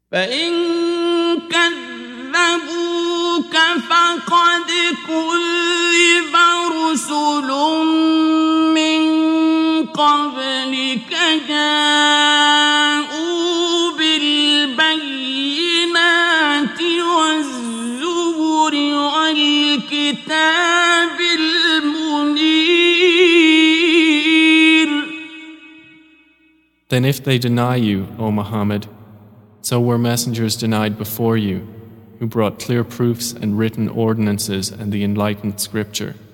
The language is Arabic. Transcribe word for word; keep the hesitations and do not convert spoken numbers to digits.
فإن كذبوك فقد كذب رسل من قبلك جاءوا بالبينات والزبر والكتاب المنير. Then if they deny you, O Muhammad, so were messengers denied before you, who brought clear proofs and written ordinances and the enlightened scripture.